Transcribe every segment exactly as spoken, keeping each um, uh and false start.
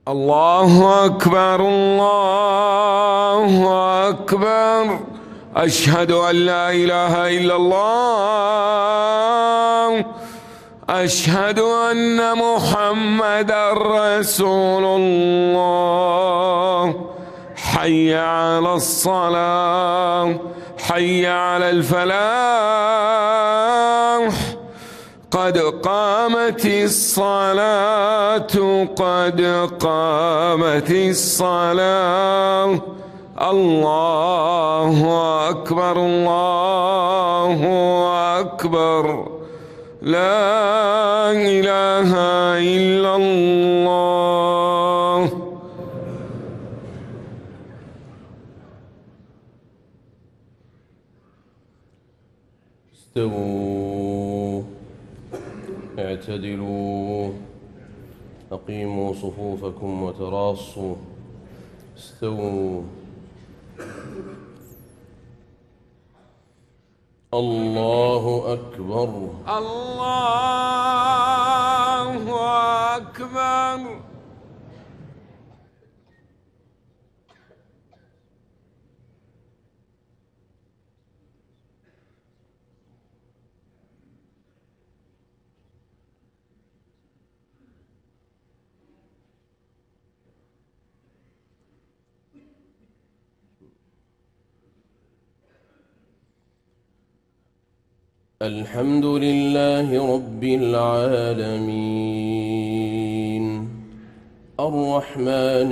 الله أكبر الله أكبر. أشهد أن لا إله إلا الله. أشهد أن محمدًا رسول الله. حي على الصلاة، حي على الفلاح، قد قامت الصلاة، قد قامت الصلاة. الله أكبر الله أكبر. لا إله إلا الله. استووا، اعتدلوا، أقيموا صفوفكم وتراصوا. استووا. الله أكبر الله أكبر. الحمد لله رب العالمين، الرحمن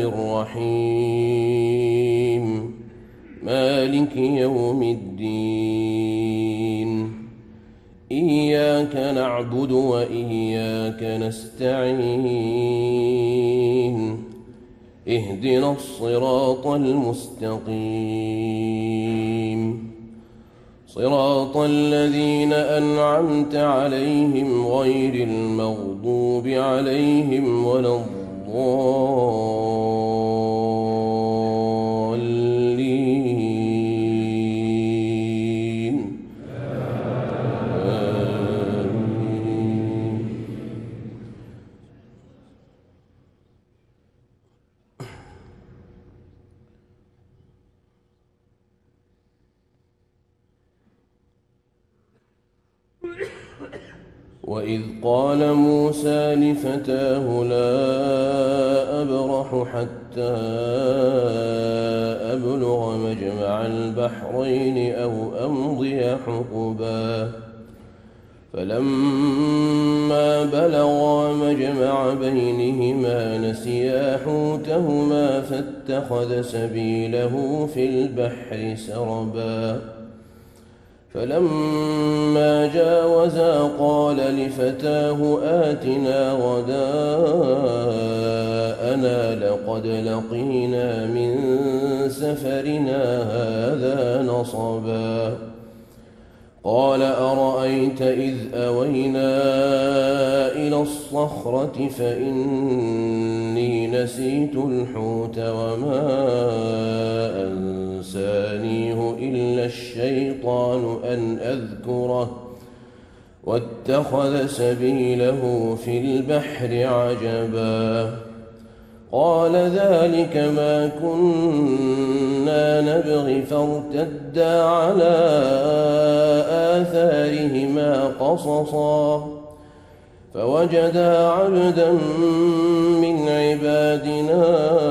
الرحيم، مالك يوم الدين. إياك نعبد وإياك نستعين. اهدنا الصراط المستقيم، صراط الذين أنعمت عليهم غير المغضوب عليهم ولا الضالين. آمين. وإذ قال موسى لفتاه لا أبرح حتى أبلغ مجمع البحرين أو أمضي حقبا، فلما بلغا مجمع بينهما نسيا حوتهما فاتخذ سبيله في البحر سربا. فلما جاوزا قال لفتاه آتنا غداءنا لقد لقينا من سفرنا هذا نصبا. قال أرأيت إذ أوينا إلى الصخرة فإني نسيت الحوت وما أنسانيه إلا الشيطان أن أذكره واتخذ سبيله في البحر عجبا. قال ذلك ما كنا نبغي فارتدا على آثارهما قصصا، فوجدا عبدا من عبادنا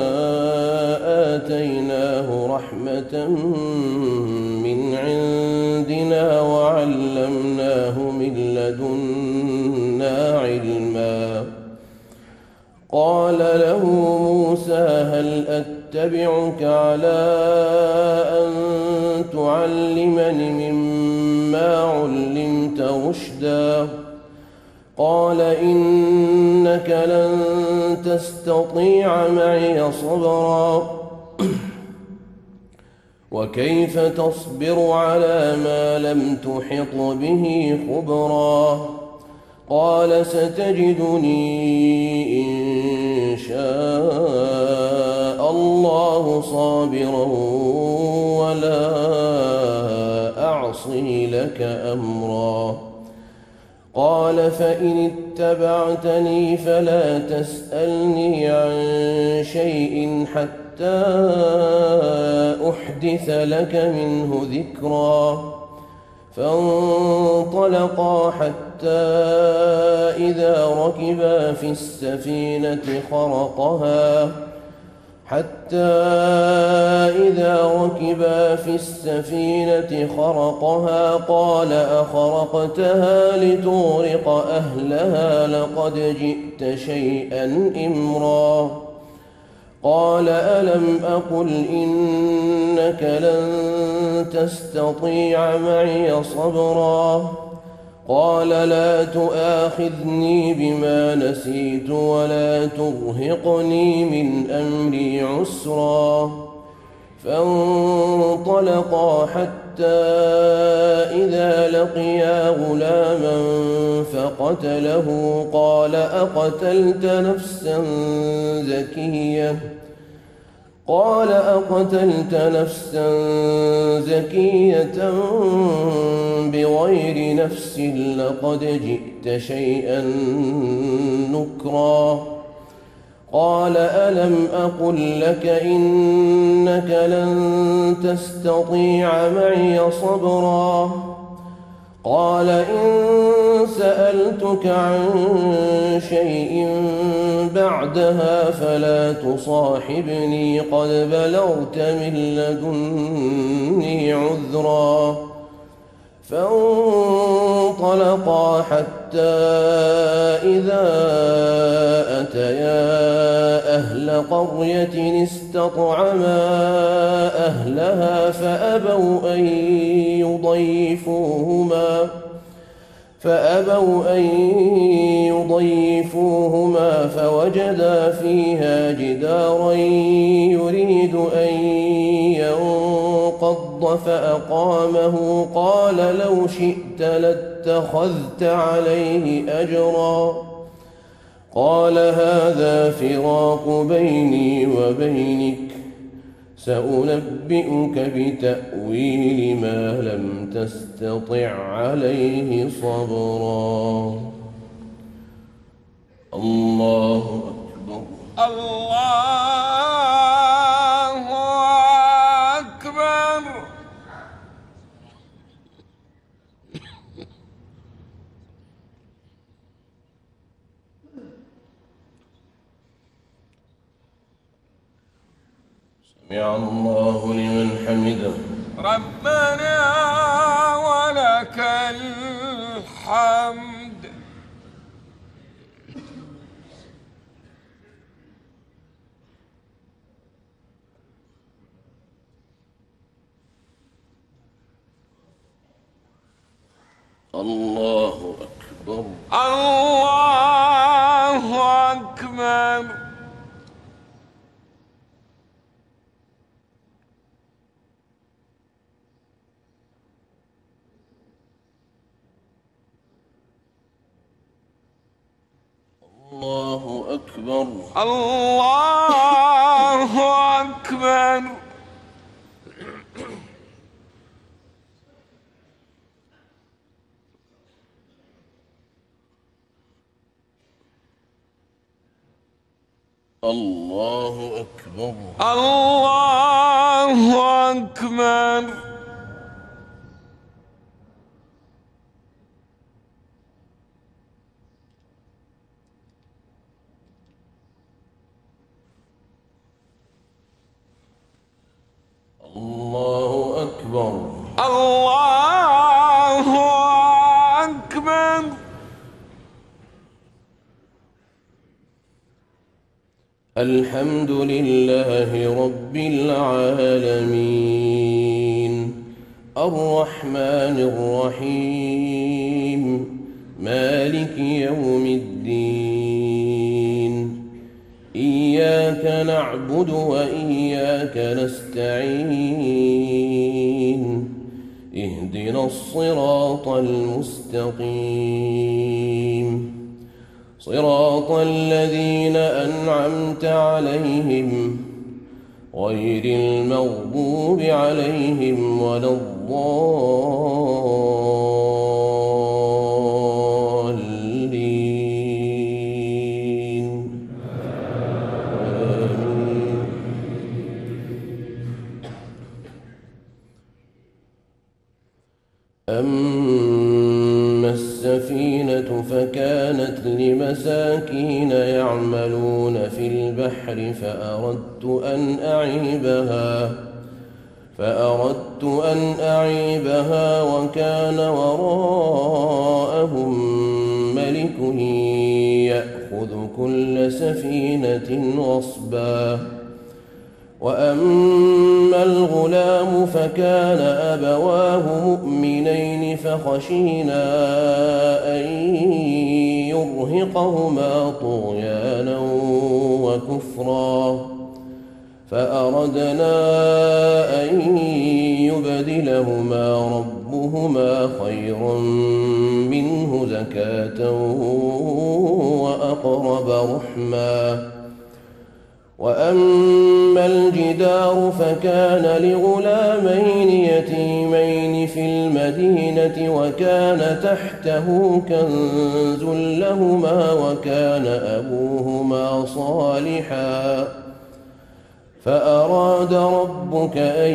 آتيناه رحمة من عندنا وعلمناه من لدنا علما. قال له موسى هل أتبعك على أن تعلمني مما علمت رشدا؟ قال إنك لن تستطيع معي صبرا، وكيف تصبر على ما لم تحط به خبرا؟ قال ستجدني إن شاء الله صابرا ولا أعصي لك أمرا. قال فإن اتبعتني فلا تسألني عن حتى أحدث لك منه ذكرا فانطلقا حتى إذا ركبا في السفينة خرقها حتى إذا ركبا في السفينة خرقها قال أخرقتها لتغرق أهلها لقد جئت شيئا إمرا قال ألم أقل إنك لن تستطيع معي صبرا قال لا تؤاخذني بما نسيت ولا ترهقني من أمري عسرا فانطلقا حتى إذا لقيا غلاما فقتله قال أقتلت نفسا زكية قال أقتلت نفسا زكية بغير نفس لقد جئت شيئا نكرا قال ألم أقل لك إنك لن تستطيع معي صبرا قال إن سألتك عن شيء بعدها فلا تصاحبني قد بلغت من لدني عذرا فانطلقا حتى إذا أتيا أهل قرية استطعما أهلها فأبوا أن يضيفوهما فأبوا أن يضيفوهما فوجدا فيها جدارا يريد أن ينقض فأقامه قال لو شئت لاتخذت عليه أجرا قال هذا فراق بيني وبينك سأنبئك بتأويل ما لم تستطع عليه صبرا الله أكبر الله أكبر سمع الله لمن حمده ربنا ولك الحمد الله أكبر الله أكبر الله أكبر الله أكبر الله أكبر الله أكبر الله أكبر الله أكبر الحمد لله رب العالمين الرحمن الرحيم مالك يوم الدين إياك نعبد وإياك نستعين اهدنا الصراط المستقيم صراط الذين أنعمت عليهم غير المغضوب عليهم ولا الضالين آمين أما السفينة فكانت لمساكين يعملون في البحر فأردت أن أعيبها فأردت أن أعيبها وكان وراءهم ملك يأخذ كل سفينة غصبا وأما الغلام فكان أبواه مؤمنين فخشينا أن يرهقهما طغيانا وكفرا فأردنا أن يبدلهما ربهما خيرا منه زكاة وأقرب رحما وأما الجدار فكان لغلامين يتيمين في المدينة وكان تحته كنز لهما وكان أبوهما صالحا فأراد ربك أن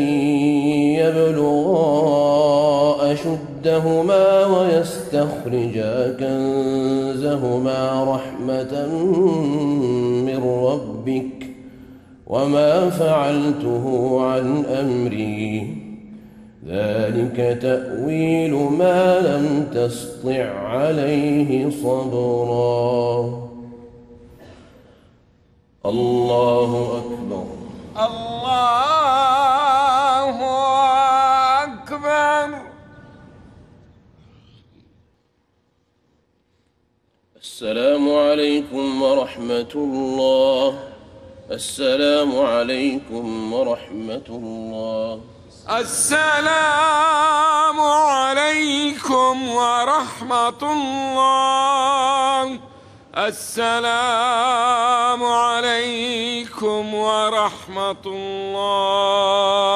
يبلغا أشدهما ويستخرجا كنزهما رحمة من ربك وما فعلته عن أمري ذلك تأويل ما لم تسطع عليه صبرا. الله أكبر. الله أكبر. السلام عليكم ورحمة الله. السلام عليكم ورحمة الله. السلام عليكم ورحمة الله. السلام عليكم ورحمة الله.